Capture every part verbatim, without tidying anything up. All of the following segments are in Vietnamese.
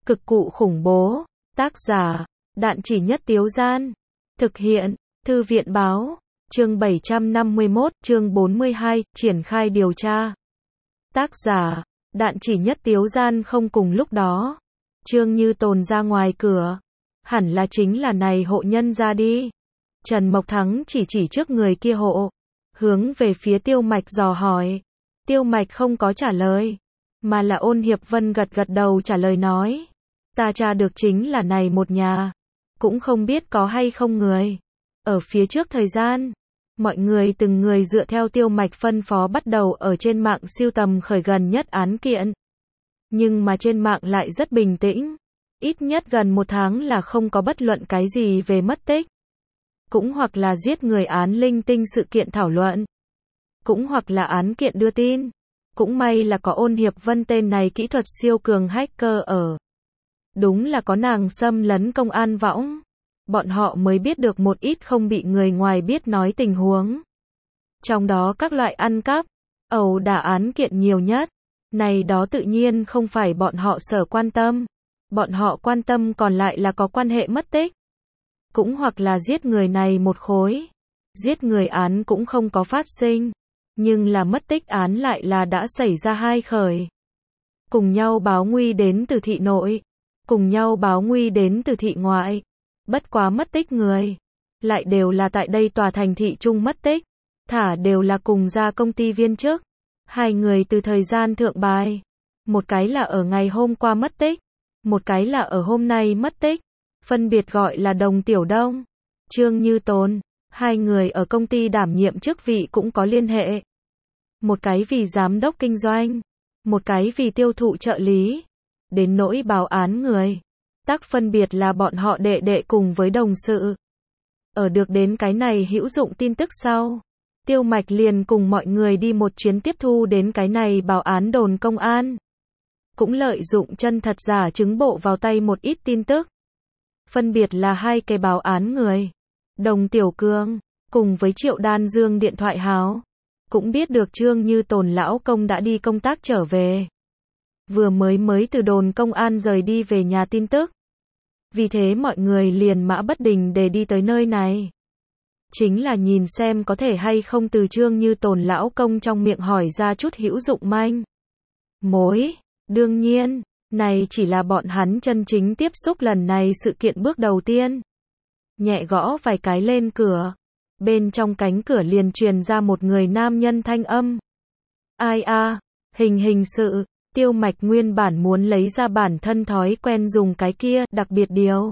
Cực cụ khủng bố. Tác giả, Đạn Chỉ Nhất Tiếu Gian. Thực hiện, Thư viện Báo. Chương bảy trăm năm mươi mốt, chương bốn mươi hai, triển khai điều tra. Tác giả, Đạn Chỉ Nhất Tiếu Gian. Không cùng lúc đó, Trương Như Tồn ra ngoài cửa. Hẳn là chính là này hộ nhân ra đi. Trần Mộc Thắng chỉ chỉ trước người kia hộ, hướng về phía Tiêu Mạch dò hỏi. Tiêu Mạch không có trả lời, mà là Ôn Hiệp Vân gật gật đầu trả lời nói. Ta tra được chính là này một nhà, cũng không biết có hay không người. Ở phía trước thời gian, mọi người từng người dựa theo Tiêu Mạch phân phó bắt đầu ở trên mạng siêu tầm khởi gần nhất án kiện. Nhưng mà trên mạng lại rất bình tĩnh. Ít nhất gần một tháng là không có bất luận cái gì về mất tích. Cũng hoặc là giết người án linh tinh sự kiện thảo luận. Cũng hoặc là án kiện đưa tin. Cũng may là có Ôn Hiệp Vân tên này kỹ thuật siêu cường hacker ở. Đúng là có nàng xâm lấn công an võng. Bọn họ mới biết được một ít không bị người ngoài biết nói tình huống. Trong đó các loại ăn cắp, ẩu đả án kiện nhiều nhất. Này đó tự nhiên không phải bọn họ sở quan tâm. Bọn họ quan tâm còn lại là có quan hệ mất tích. Cũng hoặc là giết người này một khối. Giết người án cũng không có phát sinh. Nhưng là mất tích án lại là đã xảy ra hai khởi. Cùng nhau báo nguy đến từ thị nội. Cùng nhau báo nguy đến từ thị ngoại. Bất quá mất tích người. Lại đều là tại đây tòa thành thị trung mất tích. Thả đều là cùng ra công ty viên chức. Hai người từ thời gian thượng bài. Một cái là ở ngày hôm qua mất tích. Một cái là ở hôm nay mất tích. Phân biệt gọi là Đồng Tiểu Đông, Trương Như Tồn. Hai người ở công ty đảm nhiệm chức vị cũng có liên hệ. Một cái vì giám đốc kinh doanh. Một cái vì tiêu thụ trợ lý. Đến nỗi báo án người. Tác phân biệt là bọn họ đệ đệ cùng với đồng sự. Ở được đến cái này hữu dụng tin tức sau. Tiêu Mạch liền cùng mọi người đi một chuyến tiếp thu đến cái này báo án đồn công an. Cũng lợi dụng chân thật giả chứng bộ vào tay một ít tin tức. Phân biệt là hai cái báo án người. Đồng Tiểu Cương, cùng với Triệu Đan Dương điện thoại háo. Cũng biết được Trương Như Tồn lão công đã đi công tác trở về. Vừa mới mới từ đồn công an rời đi về nhà tin tức. Vì thế mọi người liền mã bất đình để đi tới nơi này. Chính là nhìn xem có thể hay không từ Trương Như Tồn lão công trong miệng hỏi ra chút hữu dụng manh mối. Đương nhiên, này chỉ là bọn hắn chân chính tiếp xúc lần này sự kiện bước đầu tiên. Nhẹ gõ vài cái lên cửa. Bên trong cánh cửa liền truyền ra một người nam nhân thanh âm. Ai a, hình hình sự. Tiêu Mạch nguyên bản muốn lấy ra bản thân thói quen dùng cái kia đặc biệt điều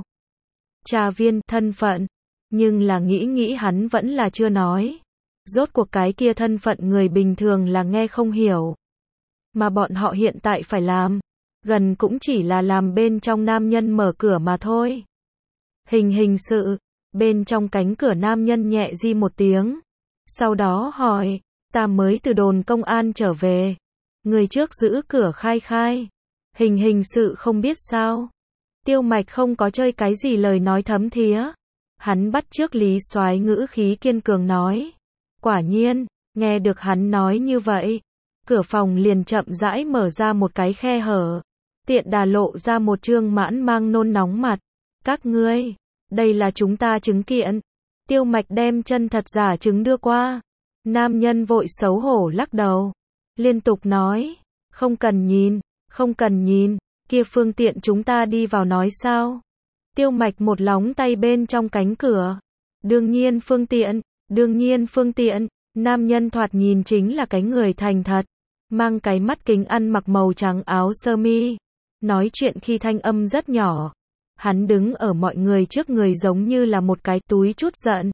tra viên thân phận. Nhưng là nghĩ nghĩ hắn vẫn là chưa nói. Rốt cuộc cái kia thân phận người bình thường là nghe không hiểu. Mà bọn họ hiện tại phải làm, gần cũng chỉ là làm bên trong nam nhân mở cửa mà thôi. Hình hình sự, bên trong cánh cửa nam nhân nhẹ di một tiếng. Sau đó hỏi, ta mới từ đồn công an trở về. Người trước giữ cửa khai khai. Hình hình sự không biết sao. Tiêu Mạch không có chơi cái gì lời nói thấm thía. Hắn bắt chước Lý Soái ngữ khí kiên cường nói. Quả nhiên, nghe được hắn nói như vậy. Cửa phòng liền chậm rãi mở ra một cái khe hở. Tiện đà lộ ra một trương mãn mang nôn nóng mặt. Các ngươi, đây là chúng ta chứng kiện. Tiêu Mạch đem chân thật giả chứng đưa qua. Nam nhân vội xấu hổ lắc đầu. Liên tục nói. Không cần nhìn, không cần nhìn. Kia phương tiện chúng ta đi vào nói sao? Tiêu Mạch một lóng tay bên trong cánh cửa. Đương nhiên phương tiện, đương nhiên phương tiện. Nam nhân thoạt nhìn chính là cái người thành thật. Mang cái mắt kính ăn mặc màu trắng áo sơ mi. Nói chuyện khi thanh âm rất nhỏ. Hắn đứng ở mọi người trước người giống như là một cái túi chút giận.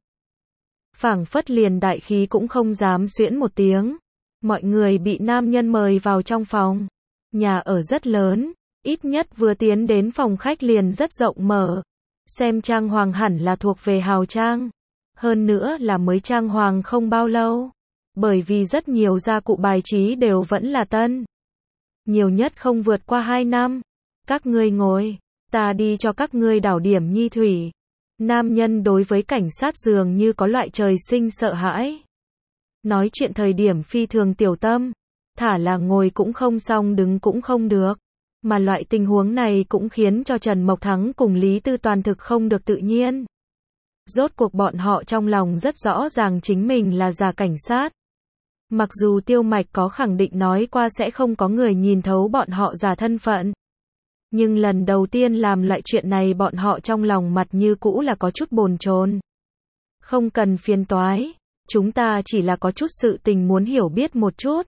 Phảng phất liền đại khí cũng không dám xuyễn một tiếng. Mọi người bị nam nhân mời vào trong phòng. Nhà ở rất lớn. Ít nhất vừa tiến đến phòng khách liền rất rộng mở. Xem trang hoàng hẳn là thuộc về hào trang. Hơn nữa là mới trang hoàng không bao lâu. Bởi vì rất nhiều gia cụ bài trí đều vẫn là tân. Nhiều nhất không vượt qua hai năm. Các ngươi ngồi, ta đi cho các ngươi đảo điểm nhi thủy. Nam nhân đối với cảnh sát dường như có loại trời sinh sợ hãi. Nói chuyện thời điểm phi thường tiểu tâm. Thả là ngồi cũng không xong đứng cũng không được. Mà loại tình huống này cũng khiến cho Trần Mộc Thắng cùng Lý Tư Toàn thực không được tự nhiên. Rốt cuộc bọn họ trong lòng rất rõ ràng chính mình là giả cảnh sát. Mặc dù Tiêu Mạch có khẳng định nói qua sẽ không có người nhìn thấu bọn họ giả thân phận. Nhưng lần đầu tiên làm lại chuyện này bọn họ trong lòng mặt như cũ là có chút bồn chồn. Không cần phiền toái, chúng ta chỉ là có chút sự tình muốn hiểu biết một chút.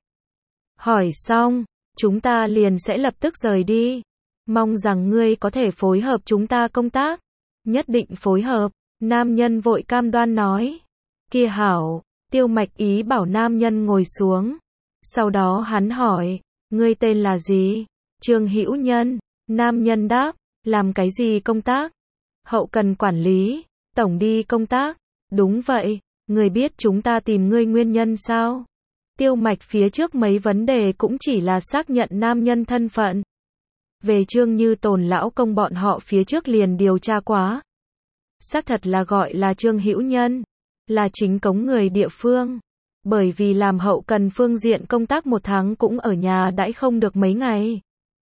Hỏi xong, chúng ta liền sẽ lập tức rời đi. Mong rằng ngươi có thể phối hợp chúng ta công tác. Nhất định phối hợp, nam nhân vội cam đoan nói. Kia hảo, Tiêu Mạch ý bảo nam nhân ngồi xuống. Sau đó hắn hỏi, ngươi tên là gì? Trương Hữu Nhân. Nam nhân đáp, làm cái gì công tác? Hậu cần quản lý, tổng đi công tác. Đúng vậy, người biết chúng ta tìm ngươi nguyên nhân sao? Tiêu Mạch phía trước mấy vấn đề cũng chỉ là xác nhận nam nhân thân phận. Về Trương Như Tồn lão công bọn họ phía trước liền điều tra quá. Xác thật là gọi là Trương Hữu Nhân, là chính cống người địa phương. Bởi vì làm hậu cần phương diện công tác một tháng cũng ở nhà đãi không được mấy ngày.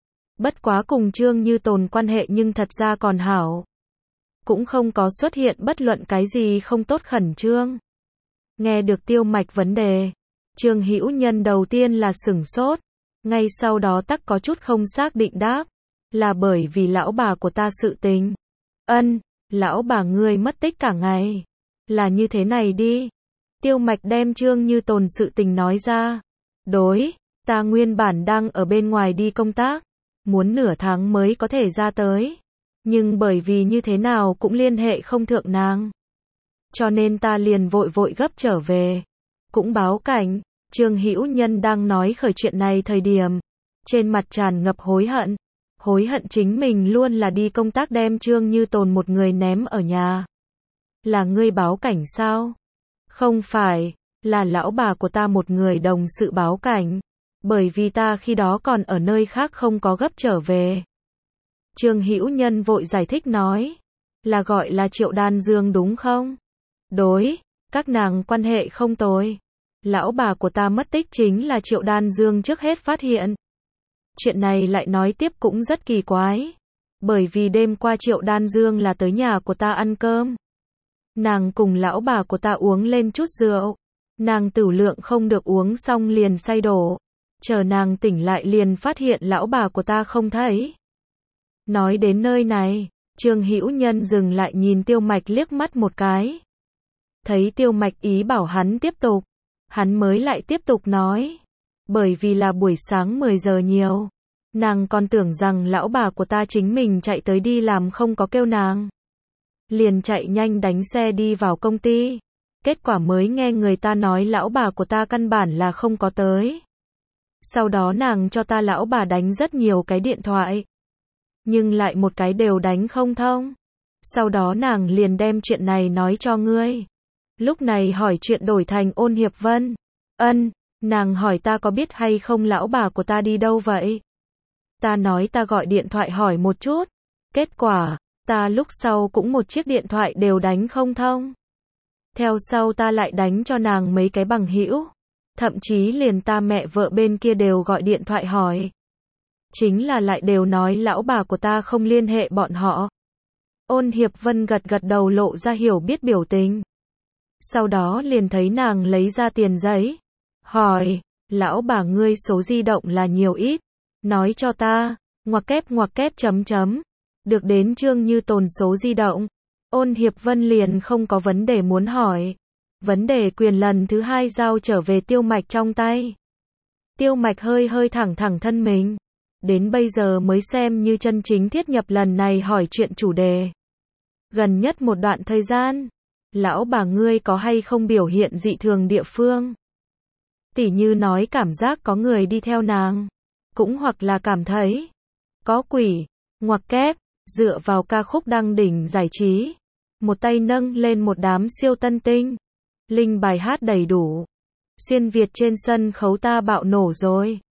Bất quá cùng Trương Như Tồn quan hệ nhưng thật ra còn hảo. Cũng không có xuất hiện bất luận cái gì không tốt khẩn trương. Nghe được Tiêu Mạch vấn đề, Trương Hữu Nhân đầu tiên là sửng sốt, ngay sau đó tắc có chút không xác định đáp, là bởi vì lão bà của ta sự tình. Ân, lão bà ngươi mất tích cả ngày. Là như thế này đi. Tiêu Mạch đem Trương Như Tồn sự tình nói ra. Đối, ta nguyên bản đang ở bên ngoài đi công tác, muốn nửa tháng mới có thể ra tới. Nhưng bởi vì như thế nào cũng liên hệ không thượng nàng. Cho nên ta liền vội vội gấp trở về. Cũng báo cảnh, Trương Hữu Nhân đang nói khởi chuyện này thời điểm. Trên mặt tràn ngập hối hận. Hối hận chính mình luôn là đi công tác đem Trương Như Tồn một người ném ở nhà. Là ngươi báo cảnh sao? Không phải, là lão bà của ta một người đồng sự báo cảnh. Bởi vì ta khi đó còn ở nơi khác không có gấp trở về. Trương Hữu Nhân vội giải thích nói. Là gọi là Triệu Đan Dương đúng không? Đối, các nàng quan hệ không tồi. Lão bà của ta mất tích chính là Triệu Đan Dương trước hết phát hiện. Chuyện này lại nói tiếp cũng rất kỳ quái. Bởi vì đêm qua Triệu Đan Dương là tới nhà của ta ăn cơm. Nàng cùng lão bà của ta uống lên chút rượu. Nàng tửu lượng không được uống xong liền say đổ. Chờ nàng tỉnh lại liền phát hiện lão bà của ta không thấy. Nói đến nơi này, Trương Hữu Nhân dừng lại nhìn Tiêu Mạch liếc mắt một cái. Thấy Tiêu Mạch ý bảo hắn tiếp tục, hắn mới lại tiếp tục nói. Bởi vì là buổi sáng mười giờ nhiều, nàng còn tưởng rằng lão bà của ta chính mình chạy tới đi làm không có kêu nàng. Liền chạy nhanh đánh xe đi vào công ty. Kết quả mới nghe người ta nói lão bà của ta căn bản là không có tới. Sau đó nàng cho ta lão bà đánh rất nhiều cái điện thoại. Nhưng lại một cái đều đánh không thông. Sau đó nàng liền đem chuyện này nói cho ngươi. Lúc này hỏi chuyện đổi thành Ôn Hiệp Vân. Ân, nàng hỏi ta có biết hay không lão bà của ta đi đâu vậy? Ta nói ta gọi điện thoại hỏi một chút. Kết quả, ta lúc sau cũng một chiếc điện thoại đều đánh không thông. Theo sau ta lại đánh cho nàng mấy cái bằng hữu. Thậm chí liền ta mẹ vợ bên kia đều gọi điện thoại hỏi. Chính là lại đều nói lão bà của ta không liên hệ bọn họ. Ôn Hiệp Vân gật gật đầu lộ ra hiểu biết biểu tình. Sau đó liền thấy nàng lấy ra tiền giấy. Hỏi, lão bà ngươi số di động là nhiều ít? Nói cho ta, ngoặc kép ngoặc kép chấm chấm. Được đến Trương Như Tồn số di động. Ôn Hiệp Vân liền không có vấn đề muốn hỏi. Vấn đề quyền lần thứ hai giao trở về Tiêu Mạch trong tay. Tiêu Mạch hơi hơi thẳng thẳng thân mình. Đến bây giờ mới xem như chân chính thiết nhập lần này hỏi chuyện chủ đề. Gần nhất một đoạn thời gian, lão bà ngươi có hay không biểu hiện dị thường địa phương? Tỉ như nói cảm giác có người đi theo nàng, cũng hoặc là cảm thấy có quỷ, ngoặc kép, dựa vào ca khúc đăng đỉnh giải trí, một tay nâng lên một đám siêu tân tinh, linh bài hát đầy đủ, xuyên Việt trên sân khấu ta bạo nổ rồi.